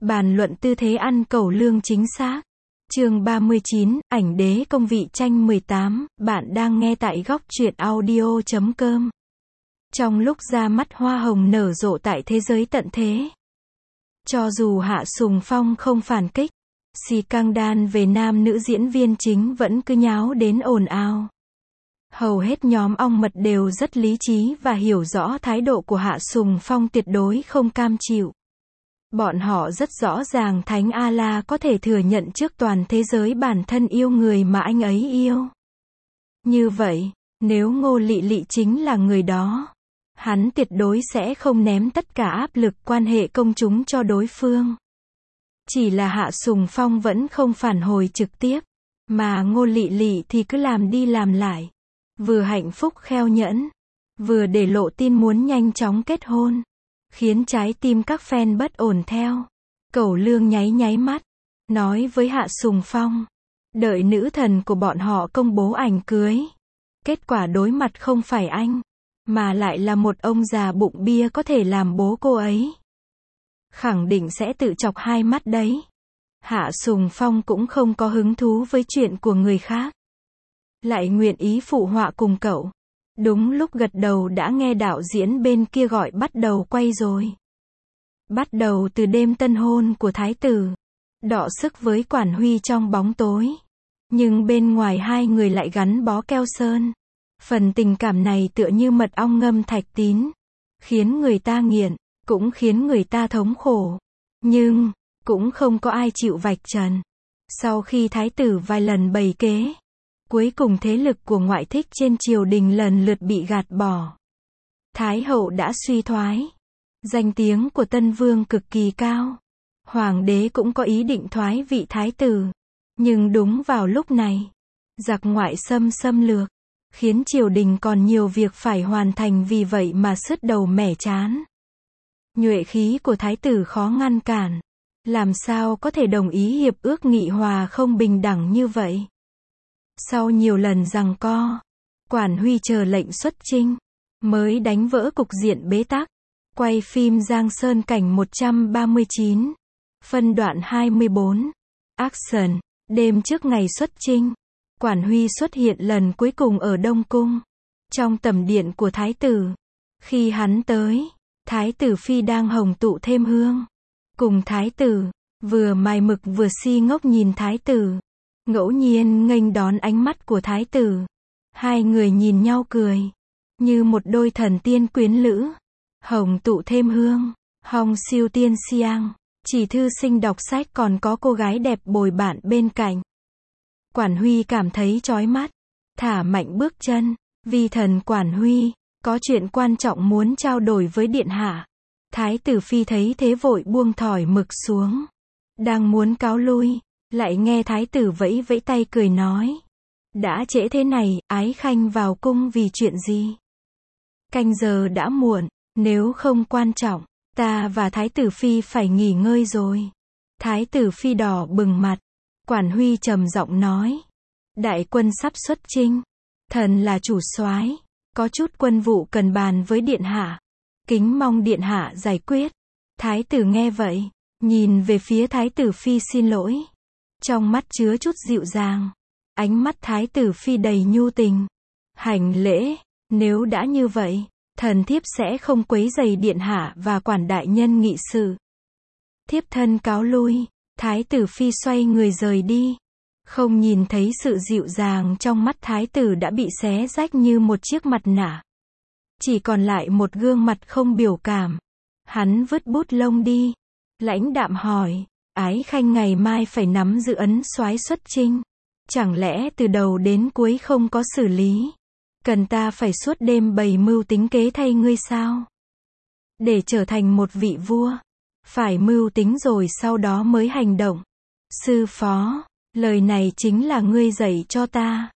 Bàn luận tư thế ăn cẩu lương chính xác. Chương 39, ảnh đế công vị tranh 18, bạn đang nghe tại góc truyện audio.com. Trong lúc ra mắt hoa hồng nở rộ tại thế giới tận thế, cho dù Hạ Sùng Phong không phản kích, scandal về nam nữ diễn viên chính vẫn cứ nháo đến ồn ào. Hầu hết nhóm ong mật đều rất lý trí và hiểu rõ thái độ của Hạ Sùng Phong tuyệt đối không cam chịu. Bọn họ rất rõ ràng Thánh A-la có thể thừa nhận trước toàn thế giới bản thân yêu người mà anh ấy yêu. Như vậy, nếu Ngô Lị Lị chính là người đó, hắn tuyệt đối sẽ không ném tất cả áp lực quan hệ công chúng cho đối phương. Chỉ là Hạ Sùng Phong vẫn không phản hồi trực tiếp, mà Ngô Lị Lị thì cứ làm đi làm lại. Vừa hạnh phúc kheo nhẫn, vừa để lộ tin muốn nhanh chóng kết hôn, khiến trái tim các fan bất ổn theo. Cẩu lương nháy nháy mắt, nói với Hạ Sùng Phong, đợi nữ thần của bọn họ công bố ảnh cưới. Kết quả đối mặt không phải anh, mà lại là một ông già bụng bia có thể làm bố cô ấy. Khẳng định sẽ tự chọc hai mắt đấy. Hạ Sùng Phong cũng không có hứng thú với chuyện của người khác, lại nguyện ý phụ họa cùng cậu. Đúng lúc gật đầu đã nghe đạo diễn bên kia gọi bắt đầu quay rồi. Bắt đầu từ đêm tân hôn của thái tử, đọ sức với Quản Huy trong bóng tối. Nhưng bên ngoài hai người lại gắn bó keo sơn. Phần tình cảm này tựa như mật ong ngâm thạch tín, khiến người ta nghiện, cũng khiến người ta thống khổ. Nhưng, cũng không có ai chịu vạch trần. Sau khi thái tử vài lần bày kế, cuối cùng thế lực của ngoại thích trên triều đình lần lượt bị gạt bỏ. Thái hậu đã suy thoái. Danh tiếng của Tân Vương cực kỳ cao. Hoàng đế cũng có ý định thoái vị thái tử. Nhưng đúng vào lúc này, giặc ngoại xâm lược, khiến triều đình còn nhiều việc phải hoàn thành, vì vậy mà sứt đầu mẻ trán. Nhuệ khí của thái tử khó ngăn cản. Làm sao có thể đồng ý hiệp ước nghị hòa không bình đẳng như vậy? Sau nhiều lần giằng co, Quản Huy chờ lệnh xuất chinh, mới đánh vỡ cục diện bế tắc. Quay phim Giang Sơn cảnh 139, phân đoạn 24. Action. Đêm trước ngày xuất chinh, Quản Huy xuất hiện lần cuối cùng ở Đông Cung, trong tẩm điện của thái tử. Khi hắn tới, thái tử phi đang hồng tụ thêm hương. Cùng thái tử, vừa mài mực vừa si ngốc nhìn thái tử. Ngẫu nhiên nghênh đón ánh mắt của thái tử. Hai người nhìn nhau cười, như một đôi thần tiên quyến lữ. Hồng tụ thêm hương, hong siêu tiên siang, chỉ thư sinh đọc sách còn có cô gái đẹp bồi bạn bên cạnh. Quản Huy cảm thấy chói mắt, thả mạnh bước chân. Vi thần Quản Huy, có chuyện quan trọng muốn trao đổi với điện hạ. Thái tử phi thấy thế vội buông thỏi mực xuống, đang muốn cáo lui, lại nghe thái tử vẫy vẫy tay cười nói, đã trễ thế này, ái khanh vào cung vì chuyện gì? Canh giờ đã muộn, nếu không quan trọng, ta và thái tử phi phải nghỉ ngơi rồi. Thái tử phi đỏ bừng mặt. Quản Huy trầm giọng nói, đại quân sắp xuất chinh, thần là chủ soái, có chút quân vụ cần bàn với điện hạ, kính mong điện hạ giải quyết. Thái tử nghe vậy, nhìn về phía thái tử phi xin lỗi, trong mắt chứa chút dịu dàng. Ánh mắt thái tử phi đầy nhu tình. Hành lễ, nếu đã như vậy, thần thiếp sẽ không quấy rầy điện hạ và Quản đại nhân nghị sự. Thiếp thân cáo lui. Thái tử phi xoay người rời đi. Không nhìn thấy sự dịu dàng trong mắt thái tử đã bị xé rách như một chiếc mặt nạ. Chỉ còn lại một gương mặt không biểu cảm. Hắn vứt bút lông đi, lãnh đạm hỏi, ái khanh ngày mai phải nắm giữ ấn soái xuất chinh. Chẳng lẽ từ đầu đến cuối không có xử lý? Cần ta phải suốt đêm bày mưu tính kế thay ngươi sao? Để trở thành một vị vua, phải mưu tính rồi sau đó mới hành động. Sư phó, lời này chính là ngươi dạy cho ta.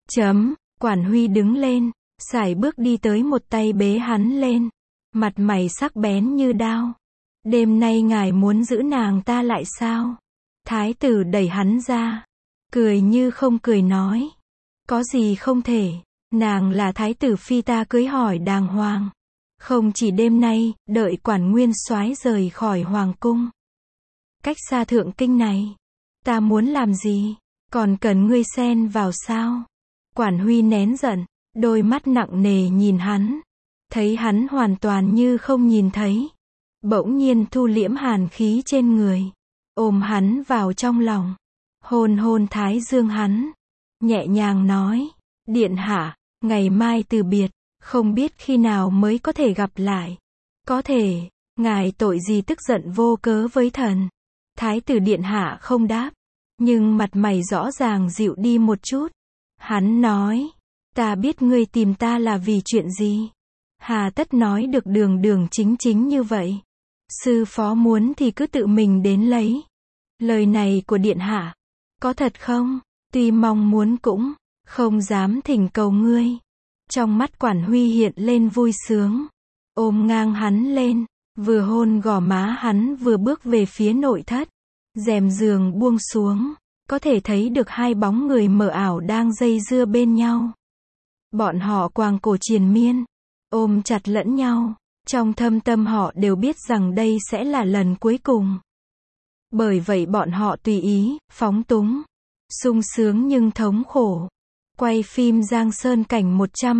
Quản Huy đứng lên, sải bước đi tới một tay bế hắn lên. Mặt mày sắc bén như đao. Đêm nay ngài muốn giữ nàng ta lại sao? Thái tử đẩy hắn ra, cười như không cười nói, có gì không thể, nàng là thái tử phi ta cưới hỏi đàng hoàng. Không chỉ đêm nay, đợi Quản nguyên soái rời khỏi hoàng cung, cách xa thượng kinh này. Ta muốn làm gì? Còn cần ngươi xen vào sao? Quản Huy nén giận, đôi mắt nặng nề nhìn hắn. Thấy hắn hoàn toàn như không nhìn thấy. Bỗng nhiên thu liễm hàn khí trên người. Ôm hắn vào trong lòng. Hôn hôn thái dương hắn. Nhẹ nhàng nói. Điện hạ, ngày mai từ biệt. Không biết khi nào mới có thể gặp lại. Có thể, ngài tội gì tức giận vô cớ với thần? Thái tử điện hạ không đáp. Nhưng mặt mày rõ ràng dịu đi một chút. Hắn nói. Ta biết ngươi tìm ta là vì chuyện gì. Hà tất nói được đường đường chính chính như vậy. Sư phó muốn thì cứ tự mình đến lấy. Lời này của điện hạ. Có thật không? Tuy mong muốn cũng không dám thỉnh cầu ngươi. Trong mắt Quản Huy hiện lên vui sướng. Ôm ngang hắn lên. Vừa hôn gò má hắn vừa bước về phía nội thất. Rèm giường buông xuống. Có thể thấy được hai bóng người mờ ảo đang dây dưa bên nhau. Bọn họ quàng cổ triền miên. Ôm chặt lẫn nhau. Trong thâm tâm họ đều biết rằng đây sẽ là lần cuối cùng. Bởi vậy bọn họ tùy ý, phóng túng. Sung sướng nhưng thống khổ. Quay phim Giang Sơn cảnh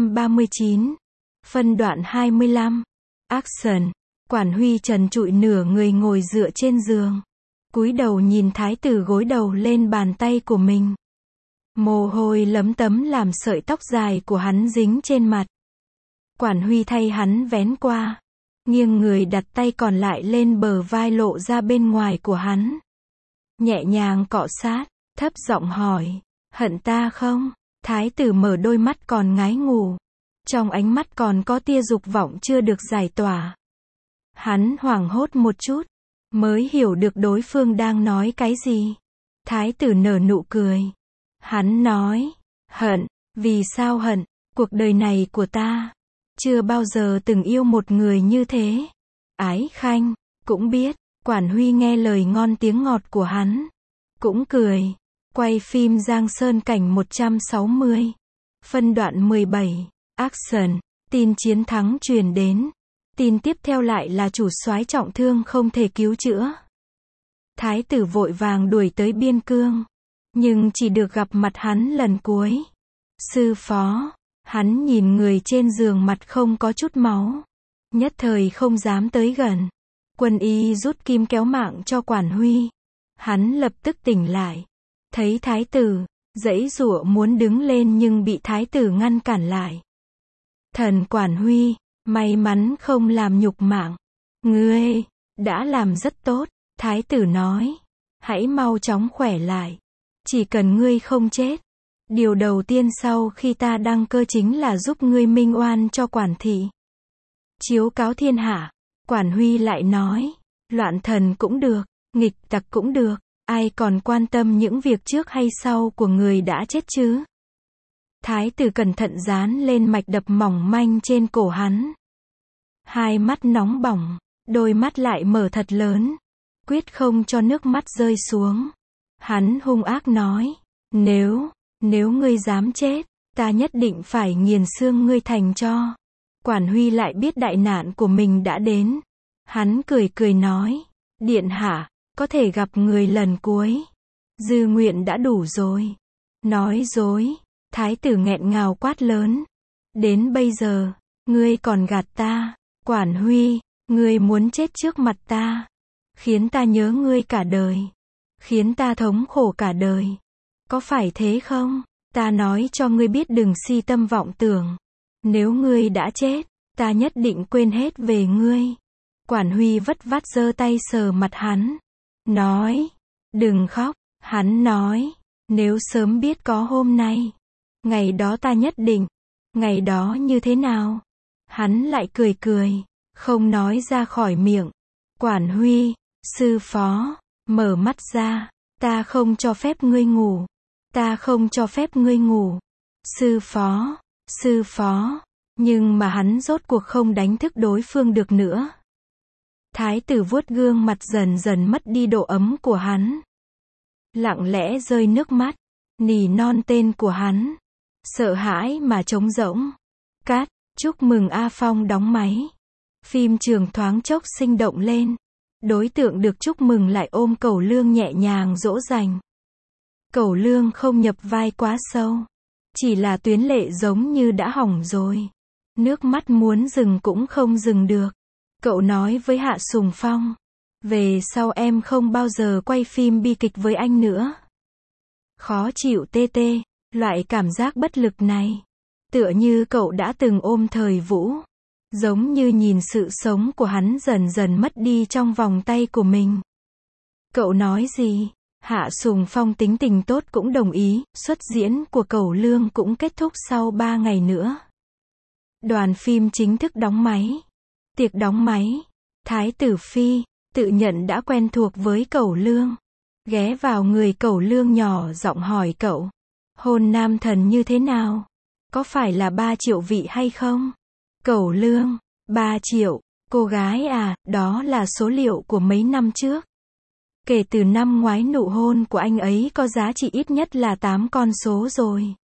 139. Phân đoạn 25. Action. Quản Huy trần trụi nửa người ngồi dựa trên giường. Cúi đầu nhìn thái tử gối đầu lên bàn tay của mình. Mồ hôi lấm tấm làm sợi tóc dài của hắn dính trên mặt. Quản Huy thay hắn vén qua. Nghiêng người đặt tay còn lại lên bờ vai lộ ra bên ngoài của hắn. Nhẹ nhàng cọ sát, thấp giọng hỏi. Hận ta không? Thái tử mở đôi mắt còn ngái ngủ. Trong ánh mắt còn có tia dục vọng chưa được giải tỏa. Hắn hoảng hốt một chút. Mới hiểu được đối phương đang nói cái gì. Thái tử nở nụ cười. Hắn nói. Hận. Vì sao hận? Cuộc đời này của ta chưa bao giờ từng yêu một người như thế. Ái Khanh cũng biết. Quản Huy nghe lời ngon tiếng ngọt của hắn. Cũng cười. Quay phim Giang Sơn cảnh 160. Phân đoạn 17. Action. Tin chiến thắng truyền đến. Tin tiếp theo lại là chủ soái trọng thương không thể cứu chữa. Thái tử vội vàng đuổi tới biên cương. Nhưng chỉ được gặp mặt hắn lần cuối. Sư phó. Hắn nhìn người trên giường mặt không có chút máu. Nhất thời không dám tới gần. Quân y rút kim kéo mạng cho Quản Huy. Hắn lập tức tỉnh lại. Thấy thái tử, giãy giụa muốn đứng lên nhưng bị thái tử ngăn cản lại. Thần Quản Huy, may mắn không làm nhục mạng. Ngươi đã làm rất tốt, thái tử nói. Hãy mau chóng khỏe lại. Chỉ cần ngươi không chết. Điều đầu tiên sau khi ta đăng cơ chính là giúp ngươi minh oan cho Quản thị. Chiếu cáo thiên hạ. Quản Huy lại nói. Loạn thần cũng được, nghịch tặc cũng được. Ai còn quan tâm những việc trước hay sau của người đã chết chứ? Thái tử cẩn thận dán lên mạch đập mỏng manh trên cổ hắn. Hai mắt nóng bỏng, đôi mắt lại mở thật lớn. Quyết không cho nước mắt rơi xuống. Hắn hung ác nói. Nếu ngươi dám chết, ta nhất định phải nghiền xương ngươi thành tro. Quản Huy lại biết đại nạn của mình đã đến. Hắn cười cười nói. Điện hạ, có thể gặp người lần cuối. Dư nguyện đã đủ rồi. Nói dối. Thái tử nghẹn ngào quát lớn. Đến bây giờ, ngươi còn gạt ta. Quản Huy, ngươi muốn chết trước mặt ta. Khiến ta nhớ ngươi cả đời. Khiến ta thống khổ cả đời. Có phải thế không? Ta nói cho ngươi biết đừng si tâm vọng tưởng. Nếu ngươi đã chết, ta nhất định quên hết về ngươi. Quản Huy vất vát giơ tay sờ mặt hắn. Nói. Đừng khóc. Hắn nói. Nếu sớm biết có hôm nay. Ngày đó ta nhất định. Ngày đó như thế nào? Hắn lại cười cười. Không nói ra khỏi miệng. Quản Huy. Sư phó. Mở mắt ra. Ta không cho phép ngươi ngủ. Ta không cho phép ngươi ngủ. Sư phó. Sư phó. Nhưng mà hắn rốt cuộc không đánh thức đối phương được nữa. Thái tử vuốt gương mặt dần dần mất đi độ ấm của hắn. Lặng lẽ rơi nước mắt. Nỉ non tên của hắn. Sợ hãi mà trống rỗng. Cát, chúc mừng A Phong đóng máy. Phim trường thoáng chốc sinh động lên. Đối tượng được chúc mừng lại ôm Cẩu Lương nhẹ nhàng dỗ dành. Cẩu Lương không nhập vai quá sâu. Chỉ là tuyến lệ giống như đã hỏng rồi. Nước mắt muốn dừng cũng không dừng được. Cậu nói với Hạ Sùng Phong. Về sau em không bao giờ quay phim bi kịch với anh nữa. Khó chịu tê tê. Loại cảm giác bất lực này. Tựa như cậu đã từng ôm thời Vũ. Giống như nhìn sự sống của hắn dần dần mất đi trong vòng tay của mình. Cậu nói gì? Hạ Sùng Phong tính tình tốt cũng đồng ý, xuất diễn của Cẩu Lương cũng kết thúc sau 3 ngày nữa. Đoàn phim chính thức đóng máy. Tiệc đóng máy. Thái tử Phi, tự nhận đã quen thuộc với Cẩu Lương. Ghé vào người Cẩu Lương nhỏ giọng hỏi cậu. Hôn nam thần như thế nào? Có phải là 3 triệu vị hay không? Cẩu Lương, 3 triệu, cô gái à, đó là số liệu của mấy năm trước. Kể từ năm ngoái nụ hôn của anh ấy có giá trị ít nhất là 8 con số rồi.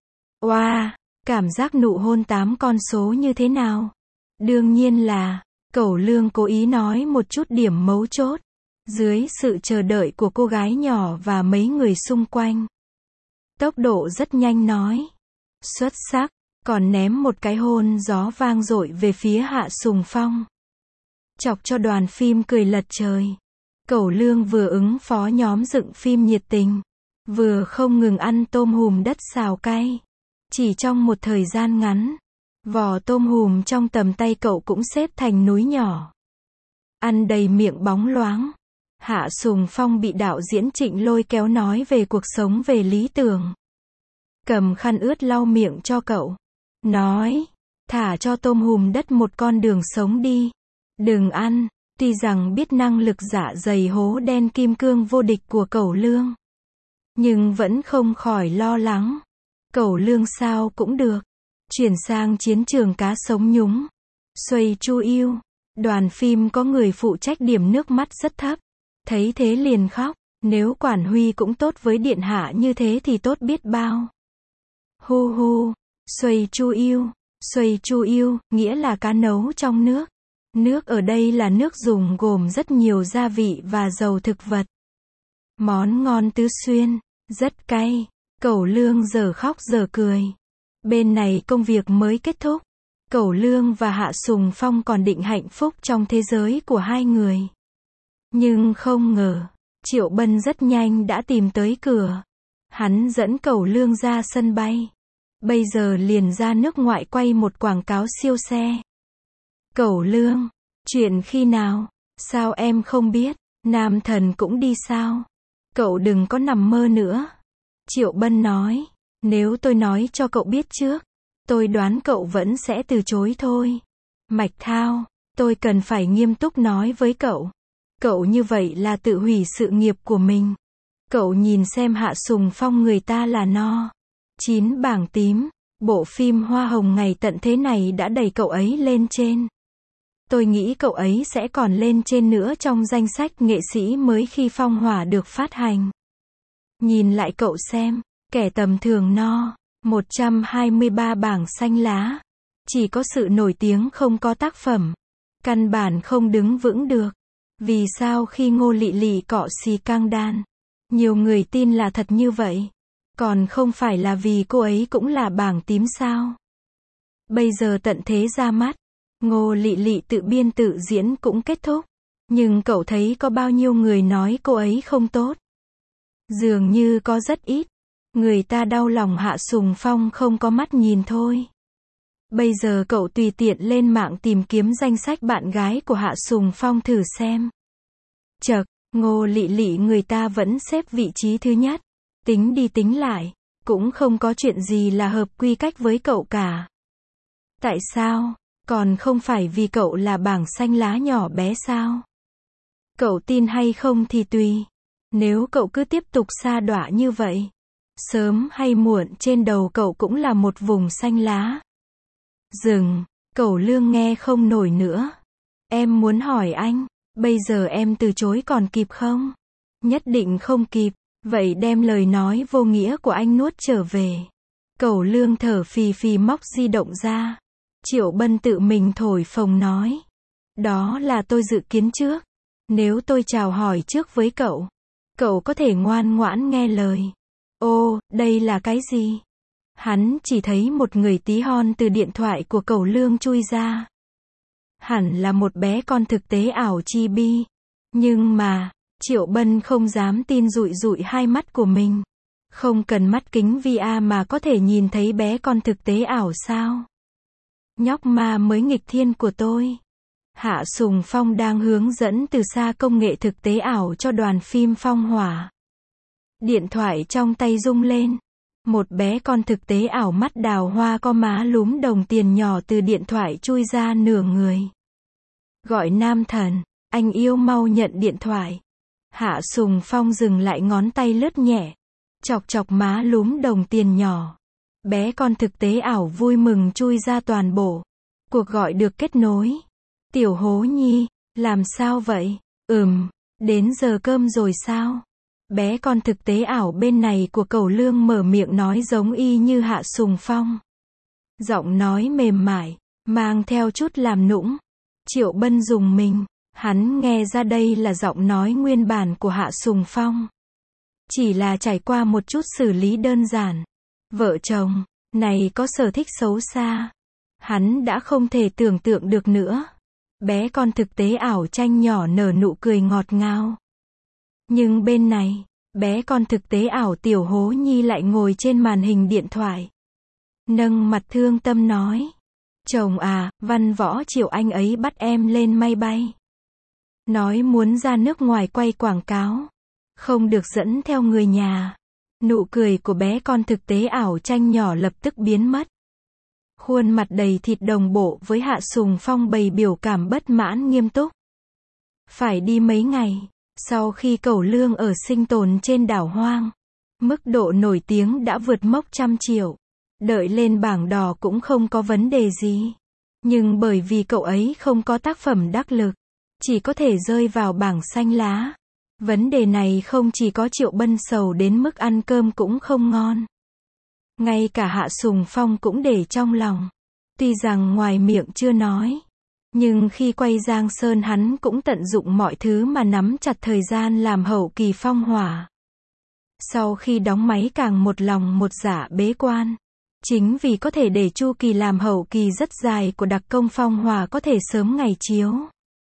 Wow, cảm giác nụ hôn 8 con số như thế nào? Đương nhiên là, Cẩu Lương cố ý nói một chút điểm mấu chốt. Dưới sự chờ đợi của cô gái nhỏ và mấy người xung quanh. Tốc độ rất nhanh nói. Xuất sắc, còn ném một cái hôn gió vang dội về phía Hạ Sùng Phong. Chọc cho đoàn phim cười lật trời. Cẩu Lương vừa ứng phó nhóm dựng phim nhiệt tình, vừa không ngừng ăn tôm hùm đất xào cay. Chỉ trong một thời gian ngắn, vỏ tôm hùm trong tầm tay cậu cũng xếp thành núi nhỏ. Ăn đầy miệng bóng loáng. Hạ Sùng Phong bị đạo diễn Trịnh lôi kéo nói về cuộc sống về lý tưởng. Cầm khăn ướt lau miệng cho cậu. Nói, thả cho tôm hùm đất một con đường sống đi. Đừng ăn. Tuy rằng biết năng lực dạ dày hố đen kim cương vô địch của Cẩu Lương, nhưng vẫn không khỏi lo lắng. Cẩu Lương sao cũng được. Chuyển sang chiến trường cá sống nhúng. Xuây chu yêu. Đoàn phim có người phụ trách điểm nước mắt rất thấp. Thấy thế liền khóc. Nếu Quản Huy cũng tốt với điện hạ như thế thì tốt biết bao. Hu hu. Xuây chu yêu, nghĩa là cá nấu trong nước. Nước ở đây là nước dùng gồm rất nhiều gia vị và dầu thực vật. Món ngon tứ xuyên, rất cay. Cẩu Lương giờ khóc giờ cười. Bên này công việc mới kết thúc. Cẩu Lương và Hạ Sùng Phong còn định hạnh phúc trong thế giới của hai người. Nhưng không ngờ, Triệu Bân rất nhanh đã tìm tới cửa. Hắn dẫn Cẩu Lương ra sân bay. Bây giờ liền ra nước ngoại quay một quảng cáo siêu xe. Cẩu Lương, chuyện khi nào? Sao em không biết? Nam thần cũng đi sao? Cậu đừng có nằm mơ nữa. Triệu Bân nói, nếu tôi nói cho cậu biết trước, tôi đoán cậu vẫn sẽ từ chối thôi. Mạch Thao, tôi cần phải nghiêm túc nói với cậu. Cậu như vậy là tự hủy sự nghiệp của mình. Cậu nhìn xem Hạ Sùng Phong người ta là no. 9 bảng tím, bộ phim Hoa Hồng ngày tận thế này đã đẩy cậu ấy lên trên. Tôi nghĩ cậu ấy sẽ còn lên trên nữa trong danh sách nghệ sĩ mới khi Phong Hỏa được phát hành. Nhìn lại cậu xem, kẻ tầm thường no, 123 bảng xanh lá. Chỉ có sự nổi tiếng không có tác phẩm. Căn bản không đứng vững được. Vì sao khi Ngô Lị Lị cọ xì căng đan, nhiều người tin là thật như vậy? Còn không phải là vì cô ấy cũng là bảng tím sao? Bây giờ tận thế ra mắt, Ngô Lị Lị tự biên tự diễn cũng kết thúc. Nhưng cậu thấy có bao nhiêu người nói cô ấy không tốt? Dường như có rất ít. Người ta đau lòng Hạ Sùng Phong không có mắt nhìn thôi. Bây giờ cậu tùy tiện lên mạng tìm kiếm danh sách bạn gái của Hạ Sùng Phong thử xem. Chậc, Ngô Lị Lị người ta vẫn xếp vị trí thứ nhất. Tính đi tính lại, cũng không có chuyện gì là hợp quy cách với cậu cả. Tại sao? Còn không phải vì cậu là bảng xanh lá nhỏ bé sao? Cậu tin hay không thì tùy. Nếu cậu cứ tiếp tục sa đọa như vậy, sớm hay muộn trên đầu cậu cũng là một vùng xanh lá. Dừng, Cẩu Lương nghe không nổi nữa. Em muốn hỏi anh, bây giờ em từ chối còn kịp không? Nhất định không kịp, vậy đem lời nói vô nghĩa của anh nuốt trở về. Cẩu Lương thở phì phì móc di động ra. Triệu Bân tự mình thổi phồng nói. Đó là tôi dự kiến trước. Nếu tôi chào hỏi trước với cậu, cậu có thể ngoan ngoãn nghe lời. Ô, đây là cái gì? Hắn chỉ thấy một người tí hon từ điện thoại của Cẩu Lương chui ra. Hẳn là một bé con thực tế ảo chibi. Nhưng mà, Triệu Bân không dám tin dụi dụi hai mắt của mình. Không cần mắt kính VR mà có thể nhìn thấy bé con thực tế ảo sao? Nhóc ma mới nghịch thiên của tôi. Hạ Sùng Phong đang hướng dẫn từ xa công nghệ thực tế ảo cho đoàn phim Phong Hỏa. Điện thoại trong tay rung lên. Một bé con thực tế ảo mắt đào hoa có má lúm đồng tiền nhỏ từ điện thoại chui ra nửa người. Gọi Nam Thần, anh yêu mau nhận điện thoại. Hạ Sùng Phong dừng lại ngón tay lướt nhẹ. Chọc chọc má lúm đồng tiền nhỏ. Bé con thực tế ảo vui mừng chui ra toàn bộ. Cuộc gọi được kết nối. Tiểu Hố Nhi, làm sao vậy? Đến giờ cơm rồi sao? Bé con thực tế ảo bên này của Cẩu Lương mở miệng nói giống y như Hạ Sùng Phong. Giọng nói mềm mại, mang theo chút làm nũng. Triệu Bân dùng mình, hắn nghe ra đây là giọng nói nguyên bản của Hạ Sùng Phong. Chỉ là trải qua một chút xử lý đơn giản. Vợ chồng này có sở thích xấu xa. Hắn đã không thể tưởng tượng được nữa. Bé con thực tế ảo tranh nhỏ nở nụ cười ngọt ngào. Nhưng bên này, bé con thực tế ảo Tiểu Hố Nhi lại ngồi trên màn hình điện thoại. Nâng mặt thương tâm nói. Chồng à, Văn Võ Triệu anh ấy bắt em lên máy bay. Nói muốn ra nước ngoài quay quảng cáo. Không được dẫn theo người nhà. Nụ cười của bé con thực tế ảo tranh nhỏ lập tức biến mất. Khuôn mặt đầy thịt đồng bộ với Hạ Sùng Phong bày biểu cảm bất mãn nghiêm túc. Phải đi mấy ngày, sau khi Cẩu Lương ở sinh tồn trên đảo hoang. Mức độ nổi tiếng đã vượt mốc 100 triệu. Đợi lên bảng đỏ cũng không có vấn đề gì. Nhưng bởi vì cậu ấy không có tác phẩm đắc lực, chỉ có thể rơi vào bảng xanh lá. Vấn đề này không chỉ có Triệu Bân sầu đến mức ăn cơm cũng không ngon. Ngay cả Hạ Sùng Phong cũng để trong lòng. Tuy rằng ngoài miệng chưa nói, nhưng khi quay Giang Sơn hắn cũng tận dụng mọi thứ mà nắm chặt thời gian làm hậu kỳ Phong Hỏa. Sau khi đóng máy càng một lòng một dạ bế quan. Chính vì có thể để chu kỳ làm hậu kỳ rất dài của đặc công Phong Hỏa có thể sớm ngày chiếu.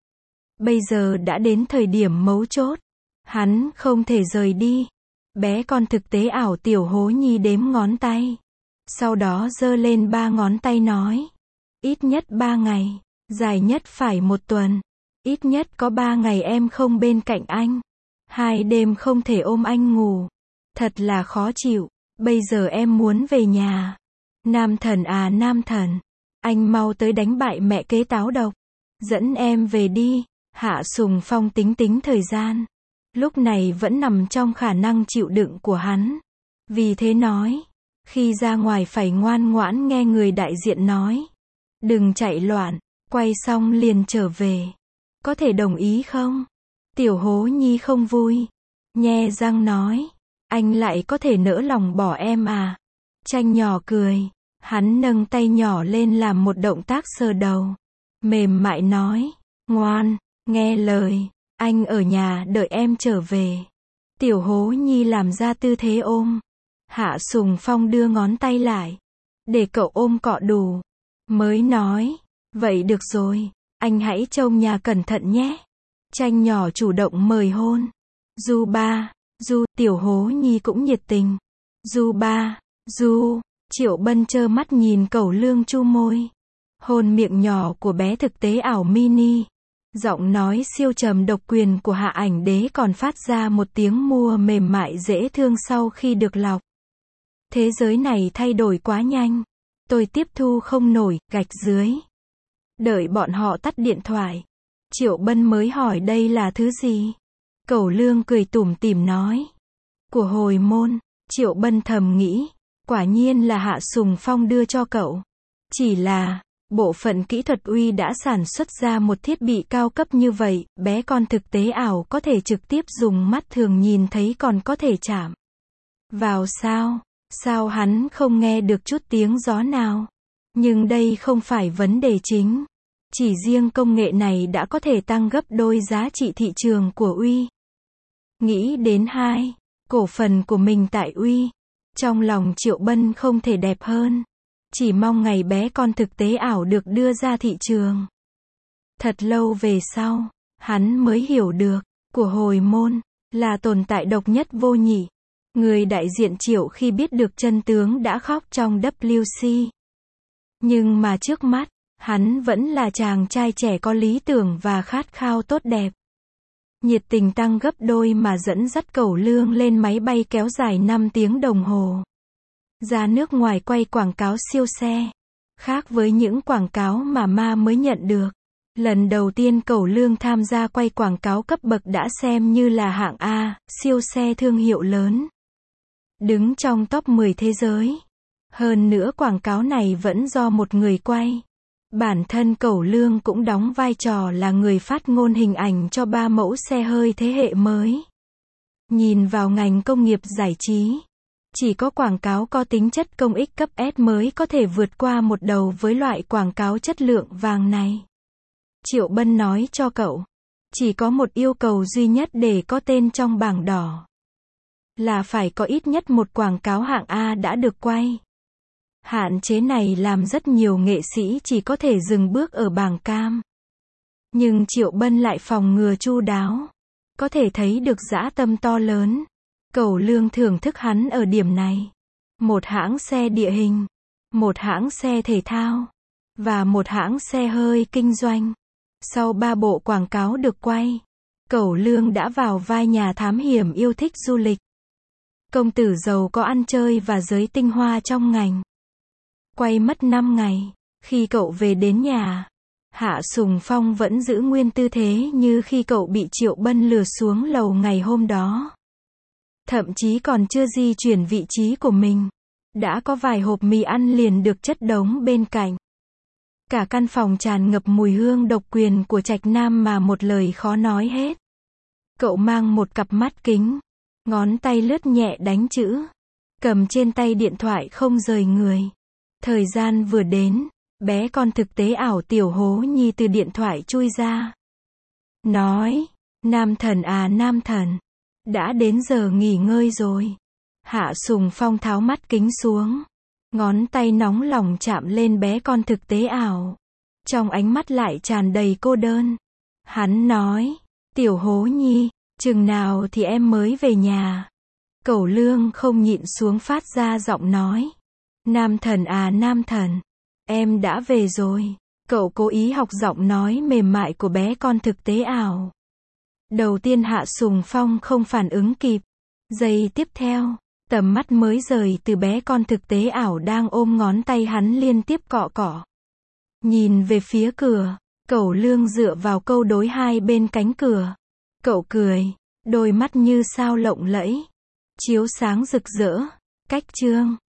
Bây giờ đã đến thời điểm mấu chốt. Hắn không thể rời đi. Bé con thực tế ảo Tiểu Hố Nhi đếm ngón tay. Sau đó giơ lên 3 ngón tay nói. Ít nhất 3 ngày. Dài nhất phải 1 tuần. Ít nhất có 3 ngày em không bên cạnh anh. 2 đêm không thể ôm anh ngủ. Thật là khó chịu. Bây giờ em muốn về nhà. Nam Thần à Nam Thần. Anh mau tới đánh bại mẹ kế táo độc. Dẫn em về đi. Hạ Sùng Phong tính thời gian. Lúc này vẫn nằm trong khả năng chịu đựng của hắn. Vì thế nói. Khi ra ngoài phải ngoan ngoãn nghe người đại diện nói. Đừng chạy loạn. Quay xong liền trở về. Có thể đồng ý không? Tiểu Hố Nhi không vui. Nhe răng nói. Anh lại có thể nỡ lòng bỏ em à? Tranh nhỏ cười. Hắn nâng tay nhỏ lên làm một động tác sờ đầu. Mềm mại nói. Ngoan, nghe lời. Anh ở nhà đợi em trở về. Tiểu Hố Nhi làm ra tư thế ôm. Hạ Sùng Phong đưa ngón tay lại. Để cậu ôm cọ đủ. Mới nói. Vậy được rồi. Anh hãy trông nhà cẩn thận nhé. Tranh nhỏ chủ động mời hôn. Du ba. Du, Tiểu Hố Nhi cũng nhiệt tình. Du ba. Du. Triệu Bân trơ mắt nhìn Cẩu Lương chu môi. Hôn miệng nhỏ của bé thực tế ảo mini. Giọng nói siêu trầm độc quyền của Hạ Ảnh Đế còn phát ra một tiếng mua mềm mại dễ thương sau khi được lọc. Thế giới này thay đổi quá nhanh. Tôi tiếp thu không nổi, gạch dưới. Đợi bọn họ tắt điện thoại. Triệu Bân mới hỏi đây là thứ gì? Cẩu Lương cười tủm tỉm nói. Của hồi môn. Triệu Bân thầm nghĩ. Quả nhiên là Hạ Sùng Phong đưa cho cậu. Chỉ là, bộ phận kỹ thuật uy đã sản xuất ra một thiết bị cao cấp như vậy, bé con thực tế ảo có thể trực tiếp dùng mắt thường nhìn thấy còn có thể chạm vào sao? Sao hắn không nghe được chút tiếng gió nào? Nhưng đây không phải vấn đề chính. Chỉ riêng công nghệ này đã có thể tăng gấp đôi giá trị thị trường của Uy. Nghĩ đến cổ phần của mình tại Uy. Trong lòng Triệu Bân không thể đẹp hơn. Chỉ mong ngày bé con thực tế ảo được đưa ra thị trường. Thật lâu về sau, hắn mới hiểu được, của hồi môn, là tồn tại độc nhất vô nhị. Người đại diện Triệu khi biết được chân tướng đã khóc trong WC. Nhưng mà trước mắt, hắn vẫn là chàng trai trẻ có lý tưởng và khát khao tốt đẹp. Nhiệt tình tăng gấp đôi mà dẫn dắt Cẩu Lương lên máy bay kéo dài 5 tiếng đồng hồ. Ra nước ngoài quay quảng cáo siêu xe. Khác với những quảng cáo mà ma mới nhận được. Lần đầu tiên Cẩu Lương tham gia quay quảng cáo cấp bậc đã xem như là hạng A, siêu xe thương hiệu lớn. Đứng trong top 10 thế giới. Hơn nữa quảng cáo này vẫn do một người quay. Bản thân Cẩu Lương cũng đóng vai trò là người phát ngôn hình ảnh cho 3 mẫu xe hơi thế hệ mới. Nhìn vào ngành công nghiệp giải trí, chỉ có quảng cáo có tính chất công ích cấp S mới có thể vượt qua một đầu với loại quảng cáo chất lượng vàng này. Triệu Bân nói cho cậu, chỉ có một yêu cầu duy nhất để có tên trong bảng đỏ. Là phải có ít nhất một quảng cáo hạng A đã được quay. Hạn chế này làm rất nhiều nghệ sĩ chỉ có thể dừng bước ở bảng cam. Nhưng Triệu Bân lại phòng ngừa chu đáo. Có thể thấy được dã tâm to lớn. Cẩu Lương thưởng thức hắn ở điểm này. Một hãng xe địa hình, một hãng xe thể thao, và một hãng xe hơi kinh doanh. Sau 3 bộ quảng cáo được quay, Cẩu Lương đã vào vai nhà thám hiểm yêu thích du lịch. Công tử giàu có ăn chơi và giới tinh hoa trong ngành. Quay mất 5 ngày, khi cậu về đến nhà, Hạ Sùng Phong vẫn giữ nguyên tư thế như khi cậu bị Triệu Bân lừa xuống lầu ngày hôm đó. Thậm chí còn chưa di chuyển vị trí của mình. Đã có vài hộp mì ăn liền được chất đống bên cạnh. Cả căn phòng tràn ngập mùi hương độc quyền của Trạch Nam mà một lời khó nói hết. Cậu mang một cặp mắt kính. Ngón tay lướt nhẹ đánh chữ. Cầm trên tay điện thoại không rời người. Thời gian vừa đến, bé con thực tế ảo Tiểu Hố Nhi từ điện thoại chui ra. Nói, Nam thần à Nam thần, đã đến giờ nghỉ ngơi rồi. Hạ Sùng Phong tháo mắt kính xuống. Ngón tay nóng lòng chạm lên bé con thực tế ảo. Trong ánh mắt lại tràn đầy cô đơn. Hắn nói, Tiểu Hố Nhi, chừng nào thì em mới về nhà. Cẩu Lương không nhịn xuống phát ra giọng nói. Nam thần à Nam thần, em đã về rồi. Cậu cố ý học giọng nói mềm mại của bé con thực tế ảo. Đầu tiên Hạ Sùng Phong không phản ứng kịp. Giây tiếp theo, tầm mắt mới rời từ bé con thực tế ảo đang ôm ngón tay hắn liên tiếp cọ cọ. Nhìn về phía cửa, Cẩu Lương dựa vào câu đối hai bên cánh cửa. Cậu cười, đôi mắt như sao lộng lẫy, chiếu sáng rực rỡ. Cách chương